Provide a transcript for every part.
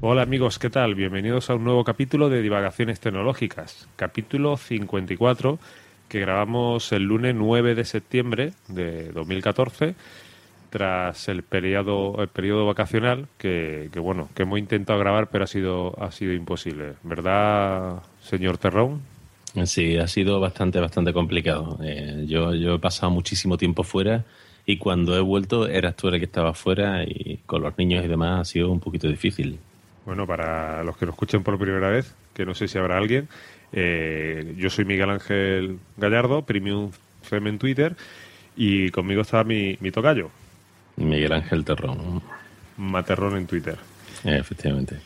Hola amigos, ¿qué tal? Bienvenidos a un nuevo capítulo de Divagaciones Tecnológicas, capítulo 54, que grabamos el lunes 9 de septiembre de 2014, tras el periodo vacacional, que hemos intentado grabar, pero ha sido imposible. ¿Verdad, señor Terrón? Sí, ha sido bastante complicado. Yo he pasado muchísimo tiempo fuera y cuando he vuelto eras tú el que estaba fuera y con los niños y demás ha sido un poquito difícil. Bueno, para los que nos escuchen por primera vez, que no sé si habrá alguien, yo soy Miguel Ángel Gallardo, Premium FM en Twitter, y conmigo está mi tocayo, Miguel Ángel Terrón, Materrón en Twitter. efectivamente.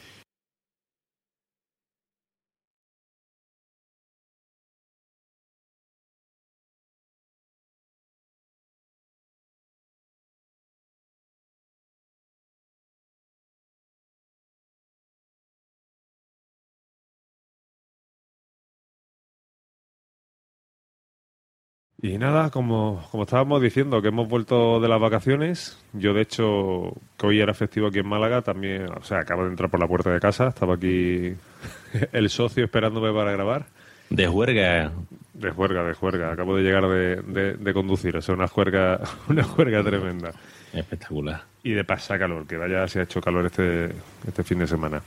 Y nada, como estábamos diciendo, que hemos vuelto de las vacaciones. Yo, de hecho, que hoy era festivo aquí en Málaga, también, o sea, acabo de entrar por la puerta de casa, estaba aquí el socio esperándome para grabar. De juerga, De juerga, de juerga. Acabo de llegar de conducir, o sea, una juerga, una juerga tremenda. espectacular. Y de pasar calor, que vaya si ha hecho calor este fin de semana.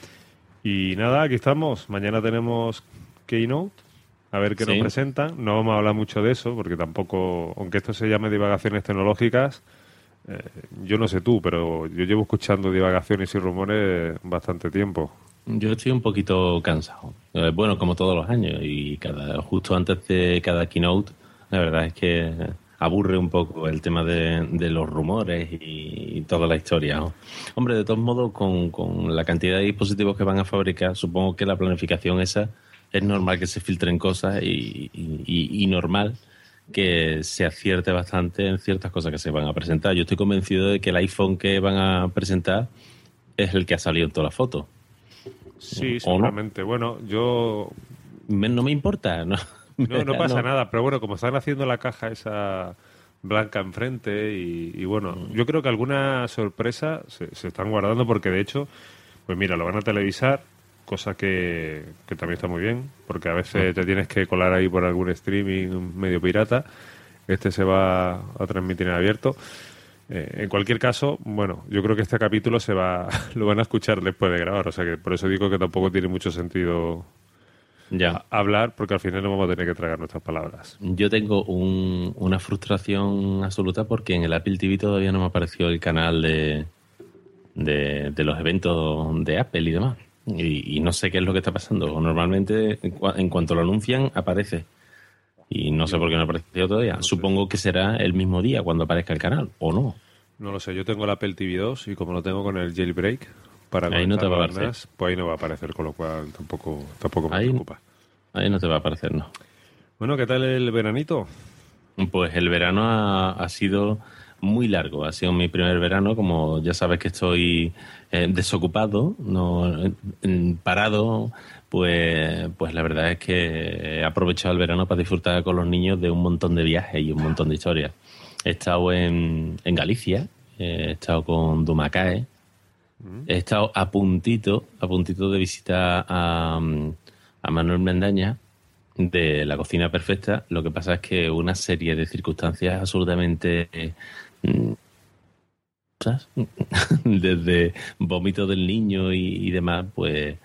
Y nada, aquí estamos. Mañana tenemos Keynote, a ver qué nos Sí, presentan. No vamos a hablar mucho de eso, porque tampoco, aunque esto se llame divagaciones tecnológicas, eh, yo no sé tú, pero yo llevo escuchando divagaciones y rumores bastante tiempo. yo estoy un poquito cansado. Bueno, como todos los años y justo antes de cada keynote, la verdad es que aburre un poco el tema de los rumores y toda la historia, ¿no? Hombre, de todos modos, con la cantidad de dispositivos que van a fabricar, supongo que la planificación esa es normal que se filtren cosas y normal que se acierte bastante en ciertas cosas que se van a presentar. Yo estoy convencido de que el iPhone que van a presentar es el que ha salido en todas las fotos. Sí, ¿O no? seguramente. Bueno, yo No me importa, ¿no? no pasa No. nada, pero bueno, como están haciendo la caja esa blanca enfrente y bueno, yo creo que alguna sorpresa se están guardando porque de hecho, pues mira, lo van a televisar, cosa que también está muy bien, porque a veces te tienes que colar ahí por algún streaming medio pirata. Este se va a transmitir en abierto. En cualquier caso, bueno, yo creo que este capítulo lo van a escuchar después de grabar, o sea que por eso digo que tampoco tiene mucho sentido Ya. hablar, porque al final no vamos a tener que tragar nuestras palabras. Yo tengo una frustración absoluta porque en el Apple TV todavía no me apareció el canal de los eventos de Apple y demás. Y no sé qué es lo que está pasando. Normalmente, en cuanto lo anuncian, aparece. Y no sé Yo por qué no ha aparecido no todavía. lo sé. Supongo que será el mismo día cuando aparezca el canal, ¿o no? No lo sé. Yo tengo el Apple TV 2 y como lo tengo con el jailbreak para Ahí no te va conectarlo a al aparecer. NAS, pues ahí no va a aparecer, con lo cual tampoco me Ahí, preocupa. ahí no te va a aparecer, no. Bueno, ¿qué tal el veranito? Pues el verano ha sido muy largo. Ha sido mi primer verano. Como ya sabes que estoy desocupado, no parado, pues la verdad es que he aprovechado el verano para disfrutar con los niños de un montón de viajes y un montón de historias. He estado en Galicia, he estado con Dumacae, ¿Mm? he estado a puntito de visitar a Manuel Mendaña de La Cocina Perfecta. Lo que pasa es que una serie de circunstancias absolutamente mm, ¿sabes? Desde vómito del niño y demás, pues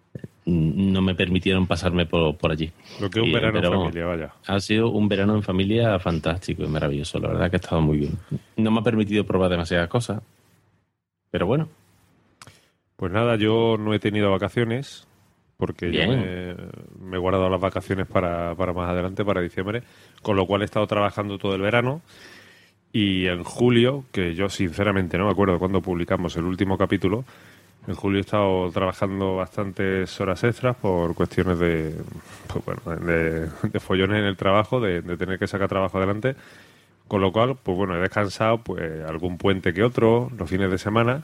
no me permitieron pasarme por allí. Lo que es un verano en Pero vamos, familia, vaya. ha sido un verano en familia fantástico y maravilloso. La verdad que ha estado muy bien. No me ha permitido probar demasiadas cosas, pero bueno, Pues nada, yo no he tenido vacaciones porque yo bien. me he guardado las vacaciones para más adelante, para diciembre, con lo cual he estado trabajando todo el verano. Y en julio, que yo sinceramente no me acuerdo cuándo publicamos el último capítulo, en julio he estado trabajando bastantes horas extras por cuestiones pues bueno, de follones en el trabajo, de tener que sacar trabajo adelante. Con lo cual, pues bueno, he descansado pues algún puente que otro, los fines de semana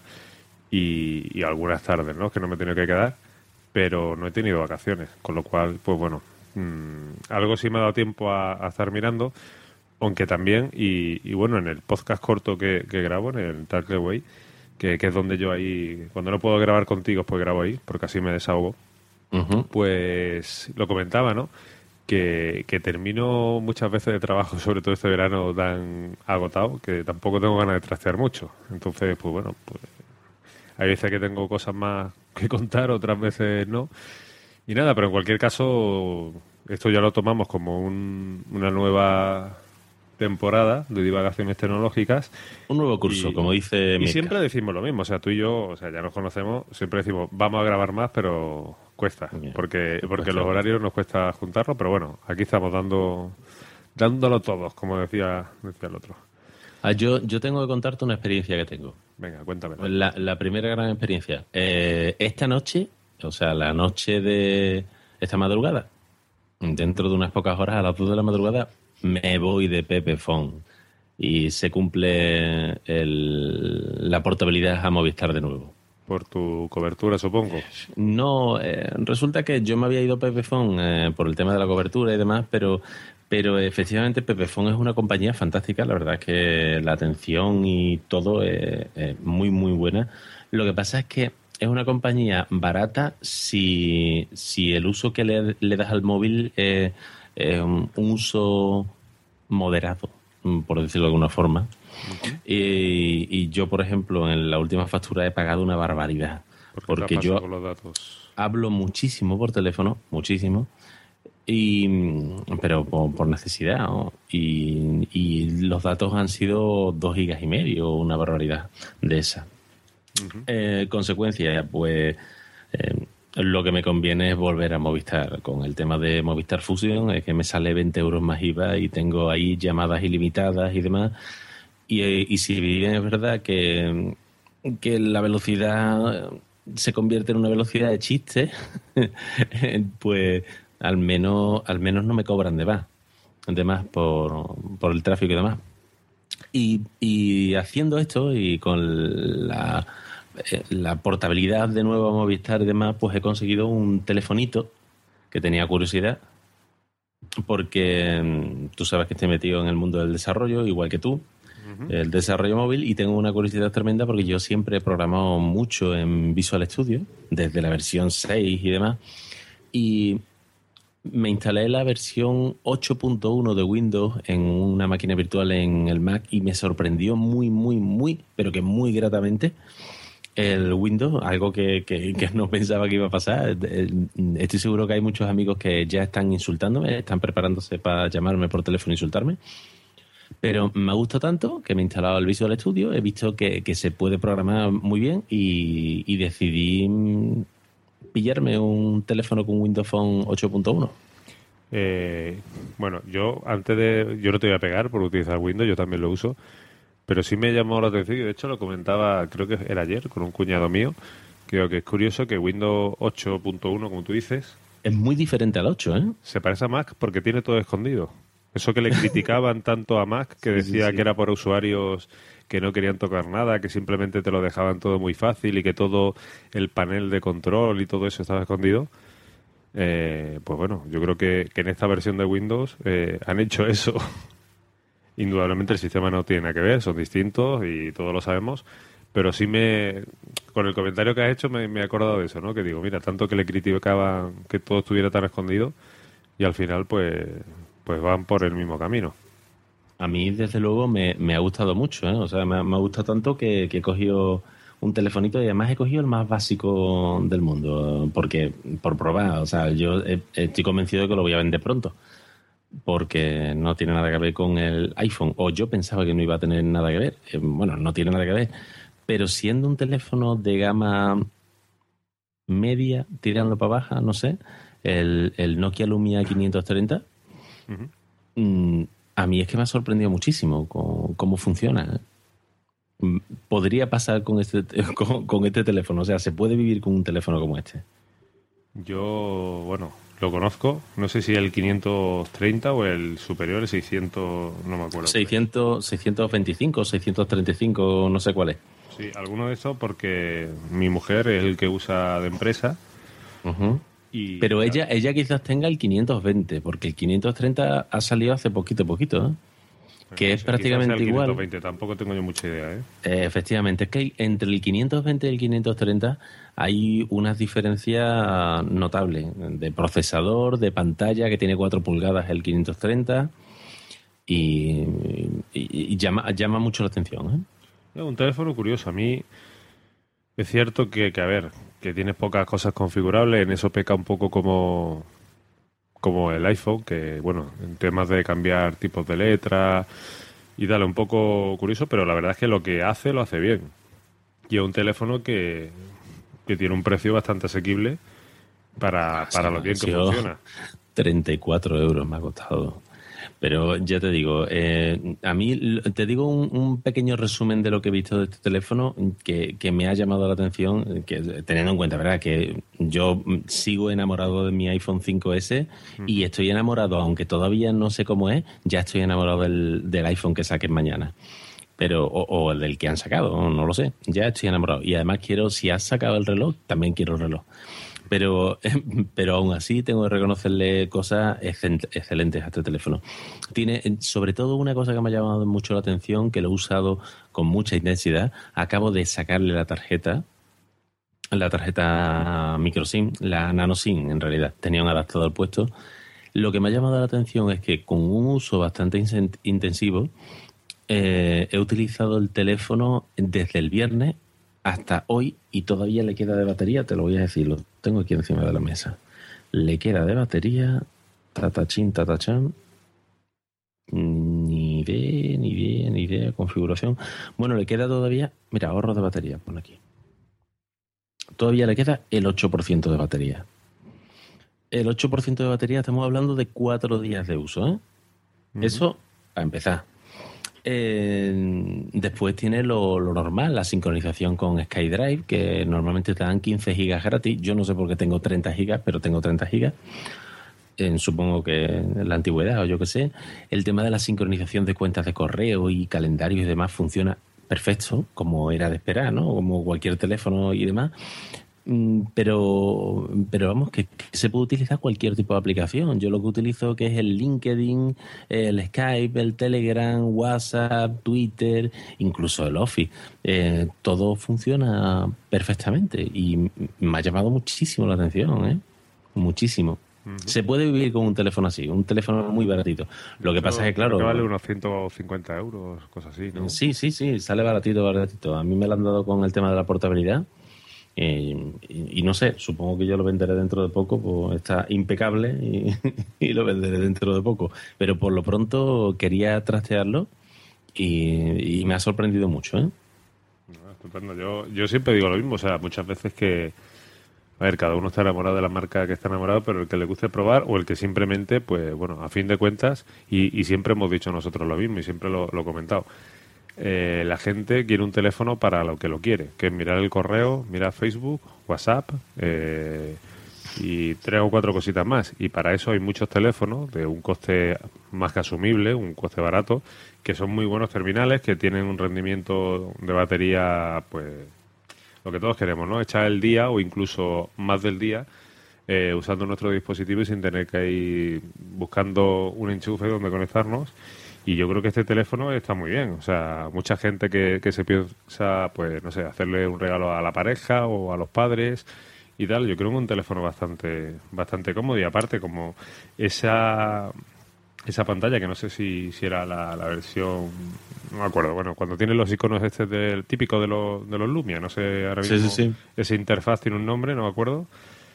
y algunas tardes, ¿no? Que no me he tenido que quedar, pero no he tenido vacaciones. Con lo cual, pues bueno, algo sí me ha dado tiempo a estar mirando, aunque también, y bueno, en el podcast corto que grabo, en el Talkway, que es donde yo ahí, cuando no puedo grabar contigo, pues grabo ahí, porque así me desahogo. Pues lo comentaba, ¿no? Que termino muchas veces de trabajo, sobre todo este verano, tan agotado, que tampoco tengo ganas de trastear mucho. Entonces, pues bueno, pues hay veces que tengo cosas más que contar, otras veces no. Y nada, pero en cualquier caso, esto ya lo tomamos como una nueva temporada de divagaciones tecnológicas. Un nuevo curso, como dice Y Mirka. siempre decimos lo mismo, o sea, tú y yo, o sea, ya nos conocemos, siempre decimos, vamos a grabar más, pero cuesta, Bien. porque Cuesta. los horarios nos cuesta juntarlo, pero bueno, aquí estamos dándolo todos, como decía el otro. Yo tengo que contarte una experiencia que tengo. Venga, cuéntame. La primera gran experiencia. Esta noche, o sea, la noche de esta madrugada, dentro de unas pocas horas, a las 2 de la madrugada, me voy de Pepefon y se cumple la portabilidad a Movistar de nuevo. Por tu cobertura, supongo. No, resulta que yo me había ido a Pepefon por el tema de la cobertura y demás, pero efectivamente Pepefon es una compañía fantástica, la verdad es que la atención y todo es muy, muy buena. Lo que pasa es que es una compañía barata si el uso que le das al móvil es un uso moderado, por decirlo de alguna forma. Y yo, por ejemplo, en la última factura he pagado una barbaridad. Porque yo con los datos. hablo muchísimo por teléfono, muchísimo, pero por necesidad, ¿no? Y los datos han sido 2,5 gigas, una barbaridad de esa. Consecuencia, pues lo que me conviene es volver a Movistar. Con el tema de Movistar Fusión es que me sale 20 euros más IVA y tengo ahí llamadas ilimitadas y demás. Y si bien es verdad que la velocidad se convierte en una velocidad de chiste, pues al menos no me cobran de más por el tráfico y demás. Y haciendo esto y con la portabilidad de nuevo a Movistar y demás, pues he conseguido un telefonito que tenía curiosidad, porque tú sabes que estoy metido en el mundo del desarrollo, igual que tú, el desarrollo móvil, y tengo una curiosidad tremenda porque yo siempre he programado mucho en Visual Studio, desde la versión 6 y demás, y me instalé la versión 8.1 de Windows en una máquina virtual en el Mac y me sorprendió muy, pero que muy gratamente el Windows, algo que no pensaba que iba a pasar. Estoy seguro que hay muchos amigos que ya están insultándome, están preparándose para llamarme por teléfono e insultarme. Pero me gusta tanto que me he instalado el Visual Studio, he visto que se puede programar muy bien y decidí pillarme un teléfono con Windows Phone 8.1. Bueno, yo no te voy a pegar por utilizar Windows, yo también lo uso, pero sí me llamó la atención y de hecho lo comentaba, creo que era ayer, con un cuñado mío. Creo que es curioso que Windows 8.1, como tú dices, es muy diferente al 8, ¿eh? Se parece a Mac porque tiene todo escondido. Eso que le criticaban tanto a Mac, que decía que era por usuarios que no querían tocar nada, que simplemente te lo dejaban todo muy fácil y que todo el panel de control y todo eso estaba escondido. Pues bueno, yo creo que en esta versión de Windows han hecho eso. Indudablemente el sistema no tiene nada que ver, son distintos y todos lo sabemos, pero sí con el comentario que has hecho me he acordado de eso, ¿no? Que digo, mira, tanto que le criticaban que todo estuviera tan escondido y al final pues van por el mismo camino. A mí, desde luego, me ha gustado mucho, ¿eh? O sea, me ha gustado tanto que he cogido un telefonito y además he cogido el más básico del mundo, porque por probar, o sea, yo estoy convencido de que lo voy a vender pronto, porque no tiene nada que ver con el iPhone, o yo pensaba que no iba a tener nada que ver. Bueno, no tiene nada que ver, pero siendo un teléfono de gama media, tirando para baja, no sé, el Nokia Lumia 530, a mí es que me ha sorprendido muchísimo cómo funciona. Podría pasar con este teléfono, o sea, se puede vivir con un teléfono como este. Yo, bueno, lo conozco, no sé si el 530 o el superior, el 600, no me acuerdo. 625, 635, no sé cuál es. Sí, alguno de esos porque mi mujer es el que usa de empresa. Pero ella quizás tenga el 520, porque el 530 ha salido hace poquito, ¿eh? que es Quizás prácticamente sea el igual. 520, tampoco tengo yo mucha idea, ¿eh? Efectivamente, es que entre el 520 y el 530 hay unas diferencias notables de procesador, de pantalla, que tiene 4 pulgadas el 530 y llama mucho la atención, ¿eh? Es un teléfono curioso. A mí es cierto a ver, que tienes pocas cosas configurables, en eso peca un poco como el iPhone, que bueno, en temas de cambiar tipos de letras y tal, un poco curioso, pero la verdad es que lo que hace, lo hace bien. Y es un teléfono que tiene un precio bastante asequible para lo bien que funciona. 34 euros me ha costado. Pero ya te digo, a mí te digo un pequeño resumen de lo que he visto de este teléfono que me ha llamado la atención, que teniendo en cuenta, ¿verdad?, que yo sigo enamorado de mi iPhone 5S y estoy enamorado, aunque todavía no sé cómo es, ya estoy enamorado del iPhone que saquen mañana. Pero, o el del que han sacado, no lo sé, ya estoy enamorado. Y además quiero, si has sacado el reloj, también quiero el reloj. Pero aún así tengo que reconocerle cosas excelentes a este teléfono. Tiene sobre todo una cosa que me ha llamado mucho la atención, que lo he usado con mucha intensidad. Acabo de sacarle la tarjeta micro SIM, la nano SIM en realidad. Tenía un adaptador puesto. Lo que me ha llamado la atención es que con un uso bastante intensivo he utilizado el teléfono desde el viernes hasta hoy y todavía le queda de batería, te lo voy a decir, lo tengo aquí encima de la mesa. Le queda de batería, tatachín, tatachán, ni idea, configuración. Bueno, le queda todavía, mira, ahorro de batería, pon aquí. Todavía le queda el 8% de batería. El 8% de batería, estamos hablando de 4 días de uso, ¿eh? Eso, a empezar. Después tiene lo normal, la sincronización con SkyDrive, que normalmente te dan 15 gigas gratis. Yo no sé por qué tengo 30 gigas, pero tengo 30 gigas. Supongo que en la antigüedad o yo qué sé. El tema de la sincronización de cuentas de correo y calendario y demás funciona perfecto, como era de esperar, ¿no? Como cualquier teléfono y demás. Pero vamos, que se puede utilizar cualquier tipo de aplicación. Yo lo que utilizo, que es el LinkedIn, el Skype, el Telegram, WhatsApp, Twitter, incluso el Office. Todo funciona perfectamente y me ha llamado muchísimo la atención, ¿eh? Muchísimo. Se puede vivir con un teléfono así, un teléfono muy baratito. Lo que pasa es que, claro... Que vale unos 150 euros, cosas así, ¿no? Sí, sale baratito. A mí me lo han dado con el tema de la portabilidad. Y no sé, supongo que yo lo venderé dentro de poco, pues está impecable y lo venderé dentro de poco. Pero por lo pronto quería trastearlo y me ha sorprendido mucho, ¿eh? No, estupendo. Yo siempre digo lo mismo, o sea, muchas veces que, a ver, cada uno está enamorado de la marca que está enamorado, pero el que le guste probar o el que simplemente, pues bueno, a fin de cuentas, y siempre hemos dicho nosotros lo mismo y siempre lo he comentado. La gente quiere un teléfono para lo que lo quiere, que es mirar el correo, mirar Facebook, WhatsApp y 3 o 4 cositas más. Y para eso hay muchos teléfonos de un coste más que asumible, un coste barato, que son muy buenos terminales, que tienen un rendimiento de batería, pues lo que todos queremos, ¿no? Echar el día o incluso más del día usando nuestro dispositivo y sin tener que ir buscando un enchufe donde conectarnos. Y yo creo que este teléfono está muy bien. O sea, mucha gente que se piensa, pues, no sé, hacerle un regalo a la pareja o a los padres y tal. Yo creo que es un teléfono bastante cómodo. Y aparte, como esa pantalla, que no sé si era la versión... No me acuerdo. Bueno, cuando tiene los iconos del típico de los Lumia, no sé ahora mismo. Sí. Esa interfaz tiene un nombre, no me acuerdo.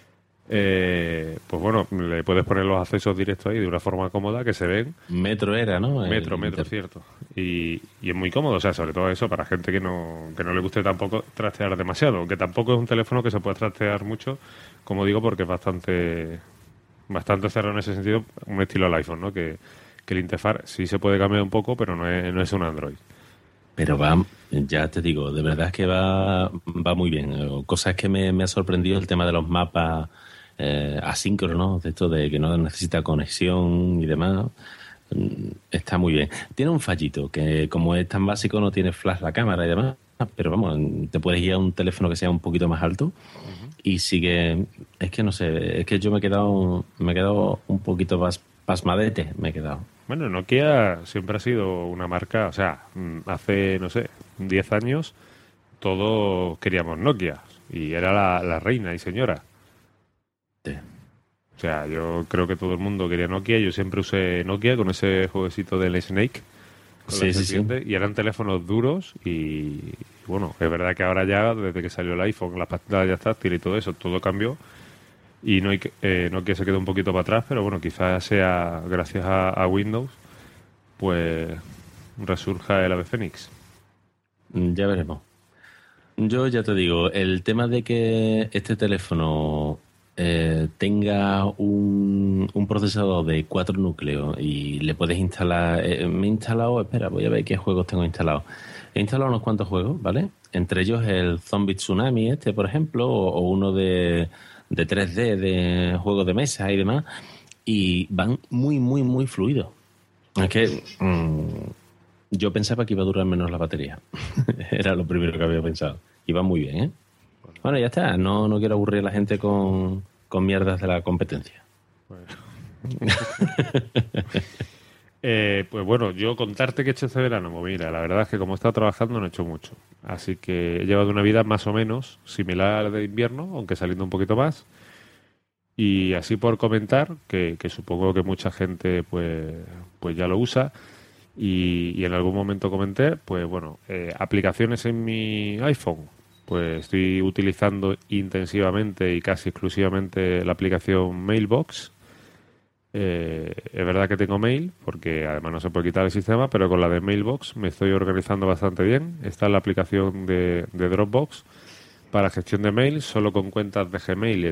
Pues bueno, le puedes poner los accesos directos ahí de una forma cómoda que se ven. Metro era, ¿no? Metro, cierto. Y es muy cómodo, o sea, sobre todo eso para gente que no le guste tampoco trastear demasiado, que tampoco es un teléfono que se pueda trastear mucho, como digo, porque es bastante cerrado en ese sentido, un estilo al iPhone, ¿no? Que el interfaz sí se puede cambiar un poco, pero no es un Android. Pero ya te digo, de verdad es que va muy bien. Cosas que me ha sorprendido el tema de los mapas asíncronos, de esto de que no necesita conexión y demás. Está muy bien. Tiene un fallito, que como es tan básico no tiene flash la cámara y demás, pero vamos, te puedes ir a un teléfono que sea un poquito más alto y sigue... Es que no sé, es que yo me he quedado un poquito pasmadete, me he quedado. Bueno, Nokia siempre ha sido una marca, o sea, hace, no sé, 10 años todos queríamos Nokia y era la reina y señora. Sí. O sea, yo creo que todo el mundo quería Nokia. Yo siempre usé Nokia con ese jueguecito del Snake, con la Sí, sí, sí. serpiente, y eran teléfonos duros y bueno, es verdad que ahora ya, desde que salió el iPhone, las pantallas táctiles y todo eso, todo cambió y Nokia se quedó un poquito para atrás, pero bueno, quizás sea gracias a Windows, pues resurja el ave fénix. Ya veremos. Yo ya te digo, el tema de que este teléfono tenga un procesador de 4 núcleos y le puedes instalar... me he instalado, espera, voy a ver qué juegos tengo instalados. He instalado unos cuantos juegos, ¿vale? Entre ellos el Zombie Tsunami este, por ejemplo, o uno de 3D, de juegos de mesa y demás, y van muy, muy, muy fluidos. Es que yo pensaba que iba a durar menos la batería. Era lo primero que había pensado. Y va muy bien, ¿eh? Bueno, ya está. No quiero aburrir a la gente con mierdas de la competencia. Bueno. Pues bueno, yo contarte que he hecho este verano, pues mira, la verdad es que como he estado trabajando no he hecho mucho. Así que he llevado una vida más o menos similar a la de invierno, aunque saliendo un poquito más. Y así por comentar, que supongo que mucha gente pues ya lo usa, y en algún momento comenté, pues bueno, aplicaciones en mi iPhone. Pues estoy utilizando intensivamente y casi exclusivamente la aplicación Mailbox. Es verdad que tengo mail, porque además no se puede quitar el sistema, pero con la de Mailbox me estoy organizando bastante bien. Está la aplicación de Dropbox para gestión de mail, solo con cuentas de Gmail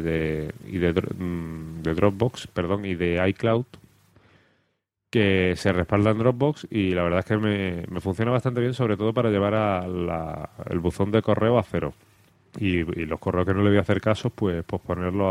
de Dropbox, perdón, y de iCloud, que se respalda en Dropbox, y la verdad es que me funciona bastante bien, sobre todo para llevar el buzón de correo a cero. Y los correos que no le voy a hacer caso, pues ponerlo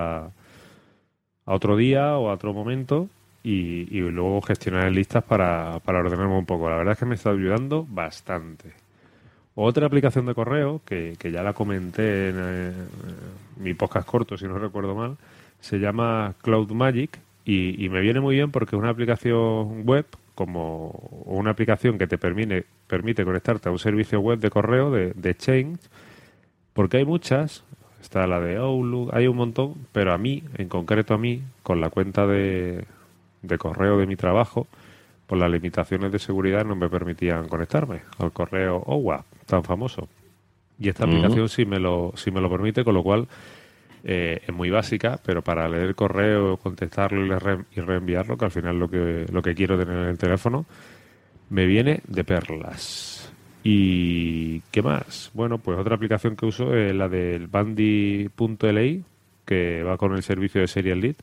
a otro día o a otro momento, y luego gestionar en listas para ordenarme un poco. La verdad es que me está ayudando bastante. Otra aplicación de correo, que ya la comenté en mi podcast corto, si no recuerdo mal, se llama Cloud Magic, y me viene muy bien porque es una aplicación web, como una aplicación que te permite conectarte a un servicio web de correo de Exchange, porque hay muchas. Está la de Outlook, hay un montón, pero a mí, en concreto a mí, con la cuenta de correo de mi trabajo, por las limitaciones de seguridad no me permitían conectarme al correo OWA, tan famoso. Y esta aplicación sí me lo permite, con lo cual es muy básica, pero para leer el correo, contestarlo y reenviarlo, que al final lo que quiero tener en el teléfono, me viene de perlas. ¿Y qué más? Bueno, pues otra aplicación que uso es la del Bandy.ly, que va con el servicio de Serial Lead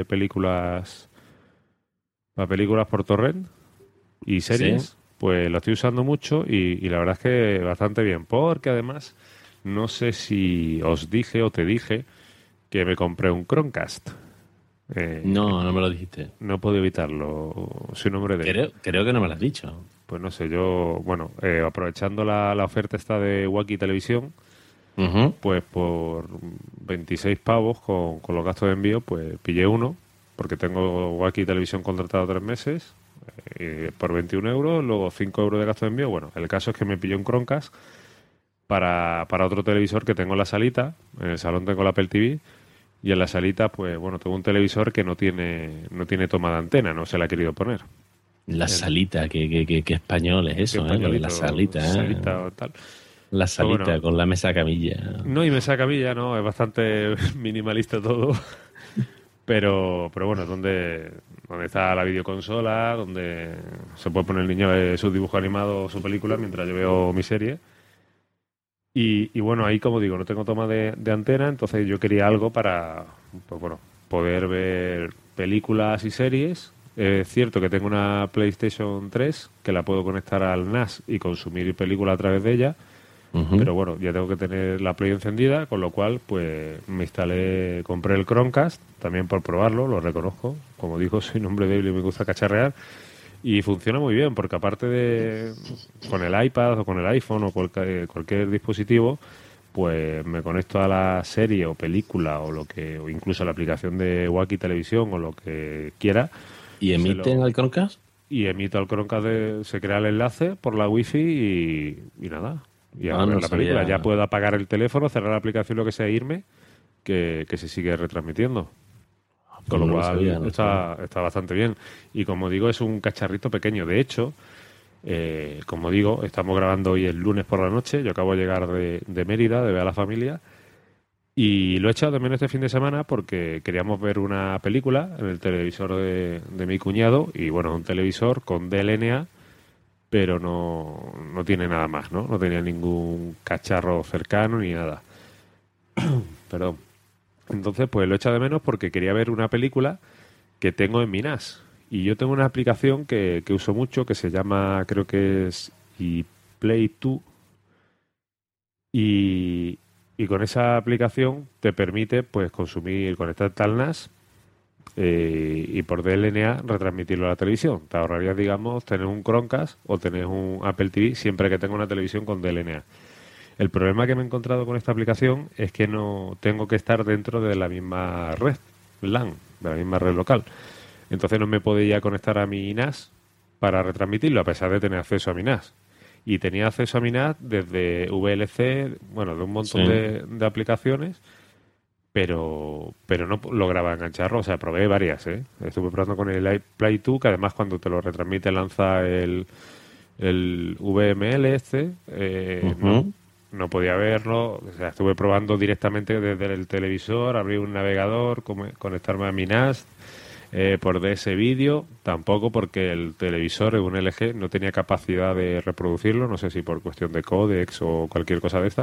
para películas por torrent y Sí. series. Pues lo estoy usando mucho, y la verdad es que bastante bien, porque además no sé si os dije o te dije que me compré un Chromecast. No me lo dijiste. No puedo evitarlo, soy un hombre de... Creo que no me lo has dicho. Pues no sé, yo, bueno, aprovechando la oferta esta de Wacky Televisión, Ujú. pues por 26 pavos con los gastos de envío, pues pillé uno, porque tengo Wacky Televisión contratado 3 meses, por 21 euros, luego 5 euros de gasto de envío. Bueno, el caso es que me pillé un Chromecast para otro televisor que tengo en la salita. En el salón tengo la Apple TV, y en la salita, pues bueno, tengo un televisor que no tiene toma de antena, no se la he querido poner. La salita, que español es Qué eso, ¿eh? Lo de la salita, ¿eh? salita o tal. La Pues salita bueno, con la mesa camilla. no, y mesa camilla, no, es bastante minimalista todo. Pero bueno, es donde está la videoconsola, donde se puede poner el niño sus dibujos animados, su película, mientras yo veo mi serie. Y bueno, ahí, como digo, no tengo toma de antena, entonces yo quería algo para, pues bueno, poder ver películas y series. Es cierto que tengo una PlayStation 3 que la puedo conectar al NAS y consumir películas a través de ella, Ujú. pero bueno, ya tengo que tener la Play encendida, con lo cual pues compré el Chromecast también por probarlo, lo reconozco. Como digo, soy un hombre débil y me gusta cacharrear. Y funciona muy bien, porque aparte de con el iPad o con el iPhone o cualquier dispositivo, pues me conecto a la serie o película o incluso a la aplicación de Wacky Televisión o lo que quiera. ¿Y Se emiten lo al Chromecast? y emito al Chromecast, se crea el enlace por la wifi y nada. Y ahora no ver la película. sabía. Ya puedo apagar el teléfono, cerrar la aplicación, lo que sea, e irme, que se sigue retransmitiendo. Con Pues lo no lo cual sabía, no lo sabía. está bastante bien. Y como digo, es un cacharrito pequeño. De hecho, como digo, estamos grabando hoy el lunes por la noche. Yo acabo de llegar de Mérida, de ver a la familia. Y lo he echado de menos este fin de semana porque queríamos ver una película en el televisor de mi cuñado. Y bueno, un televisor con DLNA, pero no tiene nada más, ¿no? No tenía ningún cacharro cercano ni nada. Perdón. Entonces, pues lo he echado de menos porque quería ver una película que tengo en mi NAS. Y yo tengo una aplicación que uso mucho que se llama, creo que es iPlay 2. Y con esa aplicación te permite pues consumir, conectarte al NAS y por DLNA retransmitirlo a la televisión. Te ahorrarías, digamos, tener un Chromecast o tener un Apple TV siempre que tenga una televisión con DLNA. El problema que me he encontrado con esta aplicación es que no tengo que estar dentro de la misma red LAN, de la misma red local. Entonces no me podía conectar a mi NAS para retransmitirlo, a pesar de tener acceso a mi NAS. Y tenía acceso a mi NAS desde VLC, bueno, de un montón Sí. de aplicaciones, pero no lograba engancharlo. O sea, probé varias, ¿eh? Estuve probando con el iPlay 2, que además cuando te lo retransmite lanza el VML Ujú. no podía verlo. O sea, estuve probando directamente desde el televisor, abrir un navegador, conectarme a mi NAS por DS vídeo, tampoco, porque el televisor es un LG, no tenía capacidad de reproducirlo, no sé si por cuestión de códex o cualquier cosa de esta.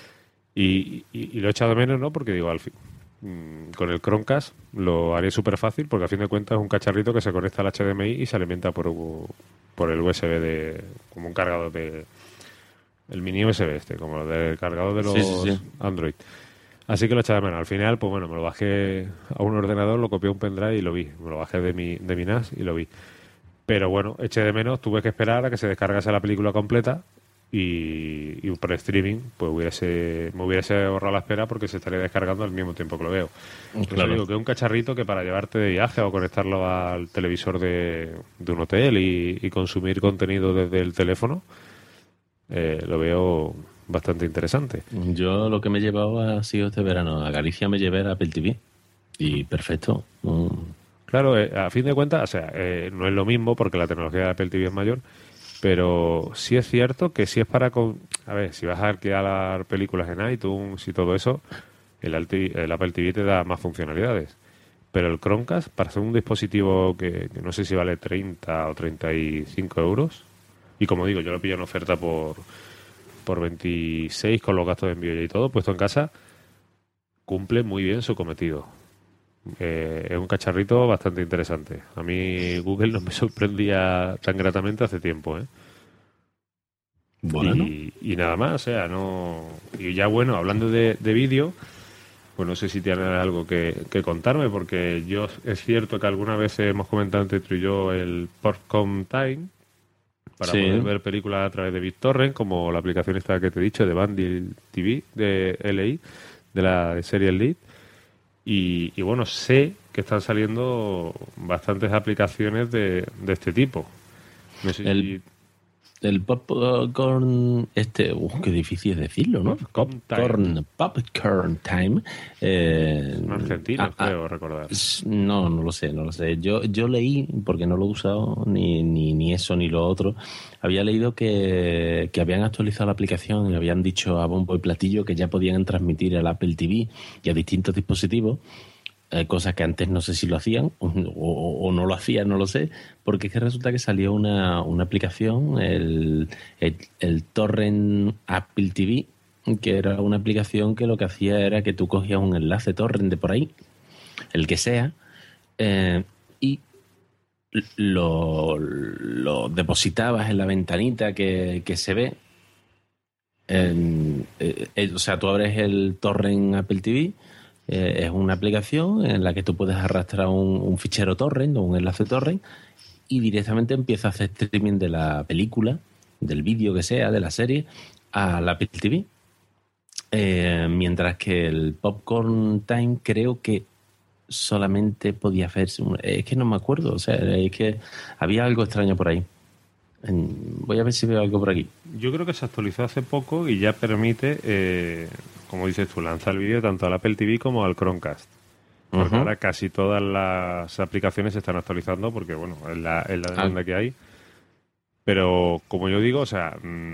Y lo he echado de menos, ¿no? Porque digo, al fin, con el Chromecast lo haré súper fácil, porque a fin de cuentas es un cacharrito que se conecta al HDMI y se alimenta por el USB como un cargador el mini USB como lo del cargador de Sí, sí, los sí. Android. Así que lo eché de menos. Al final, pues bueno, me lo bajé a un ordenador, lo copié a un pendrive y lo vi. Me lo bajé de mi NAS y lo vi. Pero bueno, eché de menos, tuve que esperar a que se descargase la película completa y por streaming pues me hubiese ahorrado la espera porque se estaría descargando al mismo tiempo que lo veo. Por eso Claro. digo que es un cacharrito que para llevarte de viaje o conectarlo al televisor de un hotel y consumir contenido desde el teléfono, lo veo bastante interesante. Yo lo que me he llevado ha sido este verano. A Galicia me llevé el Apple TV. Y perfecto. Claro, a fin de cuentas, o sea, no es lo mismo porque la tecnología de Apple TV es mayor, pero sí es cierto que si es a ver, si vas a alquilar películas en iTunes y todo eso, el Apple TV te da más funcionalidades. Pero el Chromecast, para ser un dispositivo que no sé si vale 30 o 35 euros, y como digo, yo lo pillo en oferta por 26 con los gastos de envío y todo, puesto en casa, cumple muy bien su cometido. Es un cacharrito bastante interesante. A mí Google no me sorprendía tan gratamente hace tiempo, ¿eh? Bueno. Y nada más, o sea, no... Y ya bueno, hablando de vídeo, pues no sé si tienes algo que contarme, porque yo es cierto que alguna vez hemos comentado entre tú y yo el Popcorn Time, para poder Sí. ver películas a través de BitTorrent, como la aplicación esta que te he dicho de Bundle TV, de LI, de la serie Elite. Y bueno, sé que están saliendo bastantes aplicaciones de este tipo. No sé El, si... el popcorn, qué difícil es decirlo, ¿no? Popcorn Time. Popcorn Time. Son argentinos, creo recordar. No, no lo sé, no lo sé. Yo leí, porque no lo he usado ni eso ni lo otro, había leído que habían actualizado la aplicación y habían dicho a bombo y platillo que ya podían transmitir al Apple TV y a distintos dispositivos, cosas que antes no sé si lo hacían o no lo hacían, no lo sé, porque es que resulta que salió una aplicación, el Torrent Apple TV, que era una aplicación que lo que hacía era que tú cogías un enlace torrent de por ahí, el que sea, y lo depositabas en la ventanita que se ve. O sea, tú abres el torrent Apple TV, es una aplicación en la que tú puedes arrastrar un fichero torrent o un enlace torrent y directamente empieza a hacer streaming de la película, del vídeo que sea, de la serie, a la Apple TV. Mientras que el Popcorn Time creo que solamente podía hacerse... Es que no me acuerdo, o sea, es que había algo extraño por ahí. Voy a ver si veo algo por aquí. Yo creo que se actualizó hace poco y ya permite, como dices tú, lanzar el vídeo tanto al Apple TV como al Chromecast. Porque ahora casi todas las aplicaciones se están actualizando porque, bueno, es la demanda que hay. Pero, como yo digo, o sea,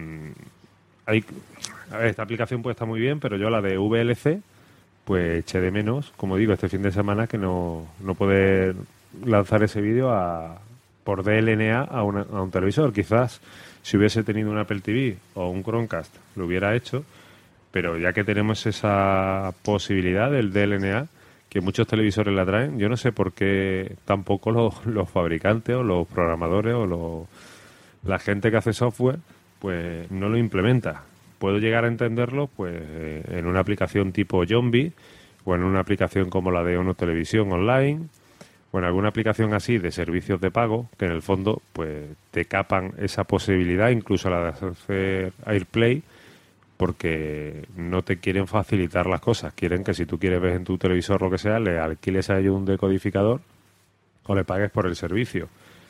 a ver, esta aplicación puede estar muy bien, pero yo la de VLC, pues eché de menos, como digo, este fin de semana que no poder lanzar ese vídeo por DLNA a un televisor. Quizás si hubiese tenido un Apple TV o un Chromecast lo hubiera hecho, pero ya que tenemos esa posibilidad del DLNA, que muchos televisores la traen, yo no sé por qué tampoco los fabricantes o los programadores o la gente que hace software pues no lo implementa. Puedo llegar a entenderlo pues en una aplicación tipo Zombie o en una aplicación como la de Ono Televisión Online o en alguna aplicación así de servicios de pago que en el fondo pues te capan esa posibilidad, incluso la de hacer AirPlay, porque no te quieren facilitar las cosas. Quieren que si tú quieres ver en tu televisor lo que sea, le alquiles a ellos un decodificador o le pagues por el servicio.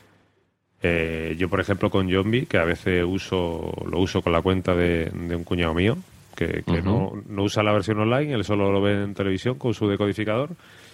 Yo, por ejemplo, con Zombie, que a veces lo uso con la cuenta de un cuñado mío, que no usa la versión online, él solo lo ve en televisión con su decodificador.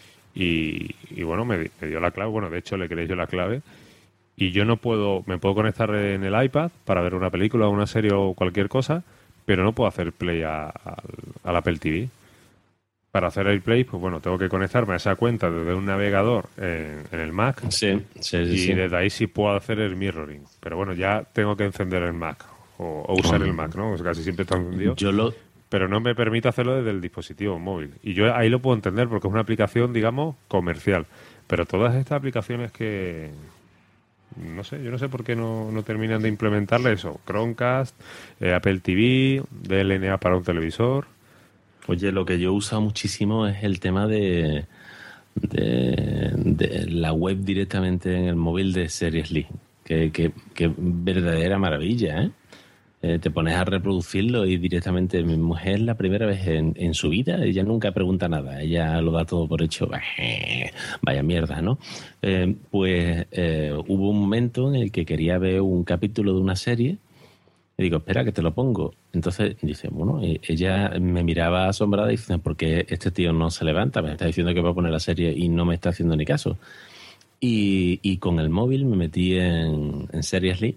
Y bueno, me dio la clave. Bueno, de hecho, le creé yo la clave. Y yo me puedo conectar en el iPad para ver una película, una serie o cualquier cosa, pero no puedo hacer play al Apple TV. Para hacer AirPlay, pues bueno, tengo que conectarme a esa cuenta desde un navegador en el Mac. Sí. Y desde ahí sí puedo hacer el mirroring. Pero bueno, ya tengo que encender el Mac o usar el Mac, ¿no? O sea, casi siempre está encendido. Pero no me permite hacerlo desde el dispositivo móvil. Y yo ahí lo puedo entender porque es una aplicación, digamos, comercial. Pero todas estas aplicaciones que... No sé, yo no sé por qué no terminan de implementarle eso. Chromecast, Apple TV, DLNA para un televisor. Oye, lo que yo uso muchísimo es el tema de la web directamente en el móvil de Seriously. Que verdadera maravilla, ¿eh? Te pones a reproducirlo y directamente mi mujer la primera vez en su vida, ella nunca pregunta nada, ella lo da todo por hecho. Vaya mierda, ¿no? Hubo un momento en el que quería ver un capítulo de una serie y digo, espera que te lo pongo. Entonces dice, bueno, ella me miraba asombrada y dice, ¿por qué este tío no se levanta? Me está diciendo que va a poner la serie y no me está haciendo ni caso. Y con el móvil me metí en Seriously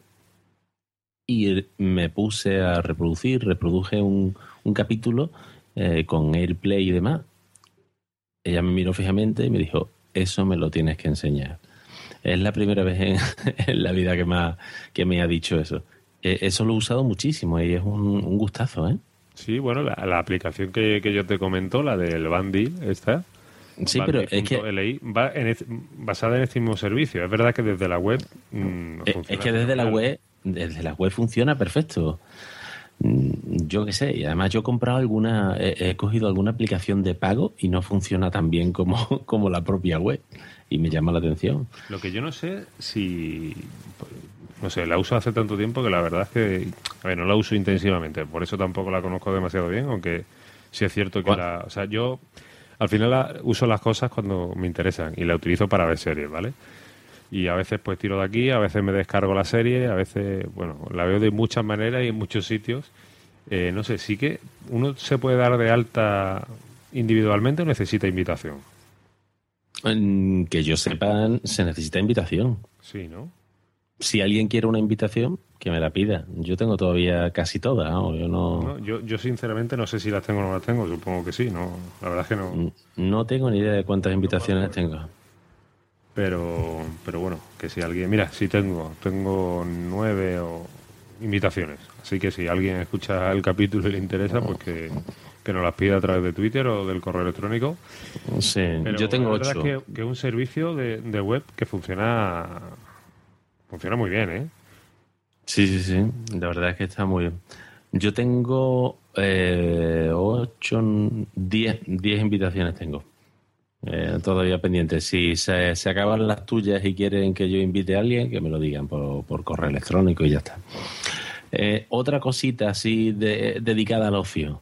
y me puse a reproduje un capítulo con AirPlay y demás. Ella me miró fijamente y me dijo, eso me lo tienes que enseñar. Es la primera vez en la vida que me ha dicho eso. Eso lo he usado muchísimo y es un gustazo, ¿eh? Sí, bueno, la aplicación que yo te comento, la del Bandil, esta. Sí, pero es que... LI, basada en este mismo servicio. Es verdad que desde la web... es que desde la web funciona perfecto. Yo qué sé, y además yo he comprado he cogido alguna aplicación de pago y no funciona tan bien como la propia web. Y me llama la atención. Lo que yo no sé si... No sé, la uso hace tanto tiempo que la verdad es que... A ver, no la uso intensivamente, por eso tampoco la conozco demasiado bien, aunque sí es cierto que o sea, yo al final uso las cosas cuando me interesan y la utilizo para ver series, ¿vale? Y a veces pues tiro de aquí, a veces me descargo la serie, a veces, bueno, la veo de muchas maneras y en muchos sitios. No sé, sí que uno se puede dar de alta individualmente o necesita invitación. Que yo sepa, se necesita invitación. Sí, ¿no? Si alguien quiere una invitación, que me la pida. Yo tengo todavía casi todas, ¿no? Yo sinceramente no sé si las tengo o no las tengo, supongo que sí, ¿no? La verdad es que no. No tengo ni idea de cuántas invitaciones tengo. Pero bueno, que si alguien... Mira, sí tengo 9 invitaciones. Así que si alguien escucha el capítulo y le interesa, pues que nos las pida a través de Twitter o del correo electrónico. Sí, pero yo tengo 8. La verdad es que es un servicio de web que funciona muy bien, ¿eh? Sí. La verdad es que está muy bien. Yo tengo 8, 10 invitaciones tengo. Todavía pendientes. Si se acaban las tuyas y quieren que yo invite a alguien, que me lo digan por correo electrónico y ya está. Otra cosita así dedicada al ocio.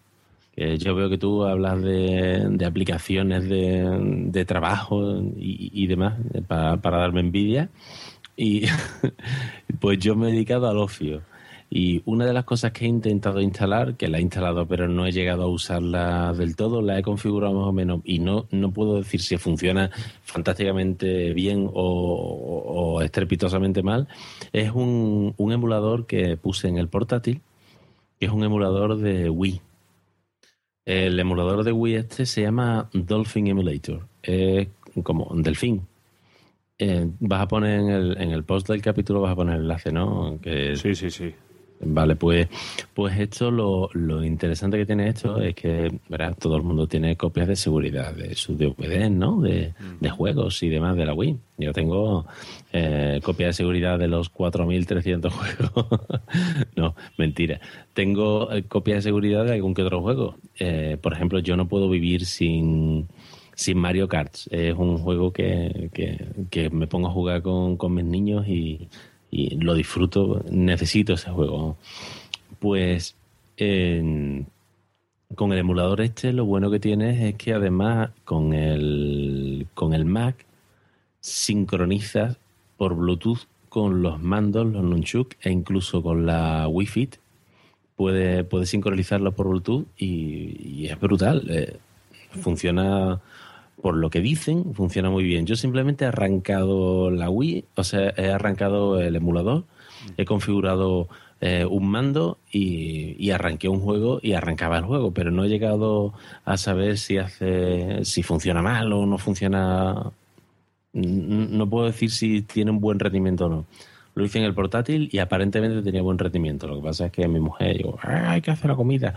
Que yo veo que tú hablas de aplicaciones de trabajo y demás para darme envidia. Y pues yo me he dedicado al ocio. Y una de las cosas que he intentado instalar, que la he instalado pero no he llegado a usarla del todo, la he configurado más o menos y no puedo decir si funciona fantásticamente bien o estrepitosamente mal, es un emulador que puse en el portátil, que es un emulador de Wii. El emulador de Wii este se llama Dolphin Emulator. Es como un delfín. Vas a poner en el post del capítulo, vas a poner el enlace, ¿no? Sí, sí, sí. Vale, pues esto, lo interesante que tiene esto es que, verás, todo el mundo tiene copias de seguridad de sus DVDs, ¿no? De juegos y demás de la Wii. Yo tengo copia de seguridad de los 4.300 juegos. No, mentira. Tengo copia de seguridad de algún que otro juego. Por ejemplo, yo no puedo vivir sin Mario Kart. Es un juego que me pongo a jugar con mis niños y lo disfruto, necesito ese juego. Pues con el emulador este lo bueno que tienes es que además con el Mac sincronizas por Bluetooth con los mandos, los nunchuk e incluso con la Wii Fit. Puedes sincronizarlo por Bluetooth y es brutal. Funciona, por lo que dicen, funciona muy bien. Yo simplemente he arrancado la Wii, o sea, he arrancado el emulador, he configurado un mando y arranqué un juego y arrancaba el juego, pero no he llegado a saber si funciona mal o no funciona. No puedo decir si tiene un buen rendimiento o no. Lo hice en el portátil y aparentemente tenía buen rendimiento. Lo que pasa es que mi mujer dijo, hay que hacer la comida.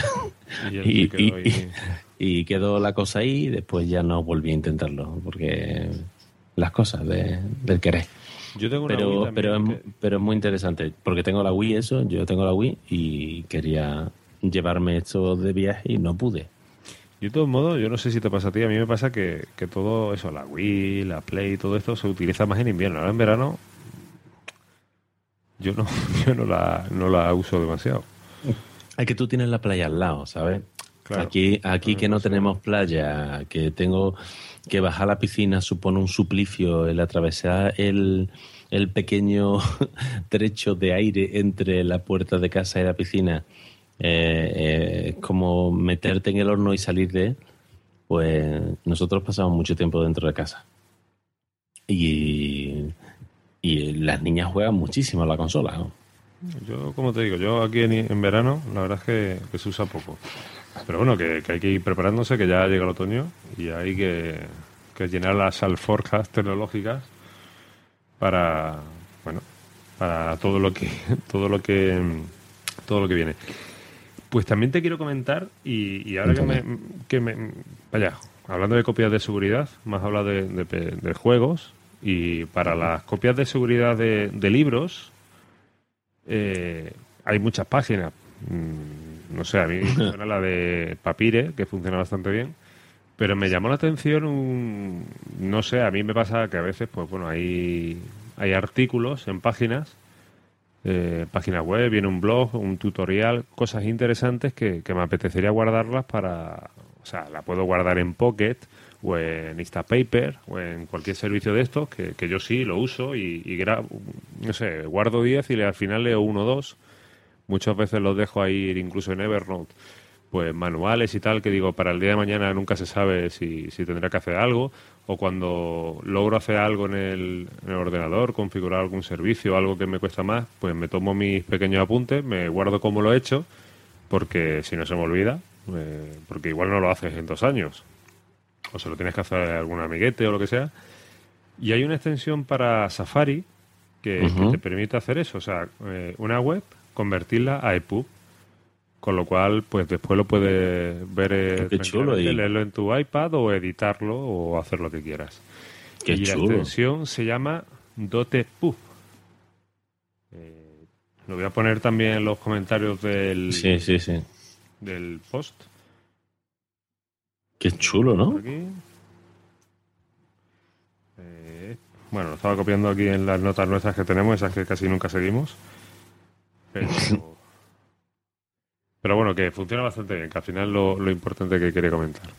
Y quedó la cosa ahí y después ya no volví a intentarlo porque las cosas del querer. Yo tengo una Wii también pero es muy interesante porque tengo la Wii, yo tengo la Wii y quería llevarme esto de viaje y no pude. Yo de todos modos, yo no sé si te pasa a ti, a mí me pasa que todo eso, la Wii, la Play, todo esto se utiliza más en invierno. Ahora en verano yo no, yo no la uso demasiado. Es que tú tienes la playa al lado, ¿sabes? Claro. Aquí que no tenemos playa, que tengo que bajar a la piscina, supone un suplicio el atravesar el pequeño trecho de aire entre la puerta de casa y la piscina. Es como meterte en el horno y salir de él. Pues nosotros pasamos mucho tiempo dentro de casa. Y las niñas juegan muchísimo a la consola, ¿no? Yo, como te digo, yo aquí en verano, la verdad es que se usa poco. Pero bueno, que hay que ir preparándose, que ya llega el otoño y hay que llenar las alforjas tecnológicas para, bueno, para todo lo que viene. Pues también te quiero comentar, y ahora vaya, hablando de copias de seguridad, más hablado de juegos, y para las copias de seguridad de libros, hay muchas páginas. No sé, a mí me suena la de Papire, que funciona bastante bien, pero me llamó la atención no sé, a mí me pasa que a veces, pues bueno, hay artículos en páginas web, viene un blog, un tutorial, cosas interesantes que me apetecería guardarlas o sea, la puedo guardar en Pocket o en Instapaper o en cualquier servicio de estos, que yo sí lo uso no sé, guardo 10 y al final leo 1 o 2. Muchas veces los dejo ahí incluso en Evernote, pues manuales y tal, que digo, para el día de mañana nunca se sabe si tendrá que hacer algo, o cuando logro hacer algo en el ordenador, configurar algún servicio, algo que me cuesta más, pues me tomo mis pequeños apuntes, me guardo cómo lo he hecho, porque si no se me olvida, porque igual no lo haces en 2 años, o se lo tienes que hacer a algún amiguete o lo que sea. Y hay una extensión para Safari que te permite hacer eso, o sea, una web, convertirla a EPUB. Con lo cual, pues después lo puedes ver tranquilamente, leerlo en tu iPad o editarlo o hacer lo que quieras. Qué y chulo. La extensión se llama DotPub. Lo voy a poner también en los comentarios del post. Qué chulo, ¿no? Bueno, lo estaba copiando aquí en las notas nuestras que tenemos, esas que casi nunca seguimos. Pero pero bueno, que funciona bastante bien, que al final lo importante que quería comentar.